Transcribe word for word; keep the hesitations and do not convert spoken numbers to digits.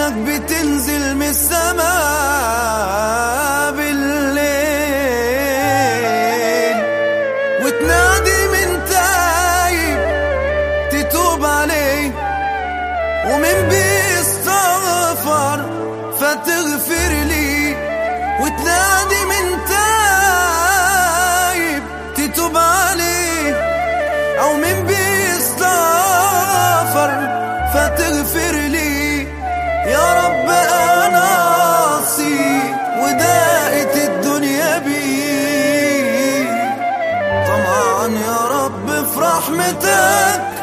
إنك بتنزل من السماء بالليل وتنادي من تايب تتوب عليه، ومن بيستغفر فتغفر لي. وتنادي من تايب تتوب عليه، أو من بيستغفر فتغفر لي. يا رب أنا عاصي وداقت الدنيا بي، طمعا يا رب في رحمتك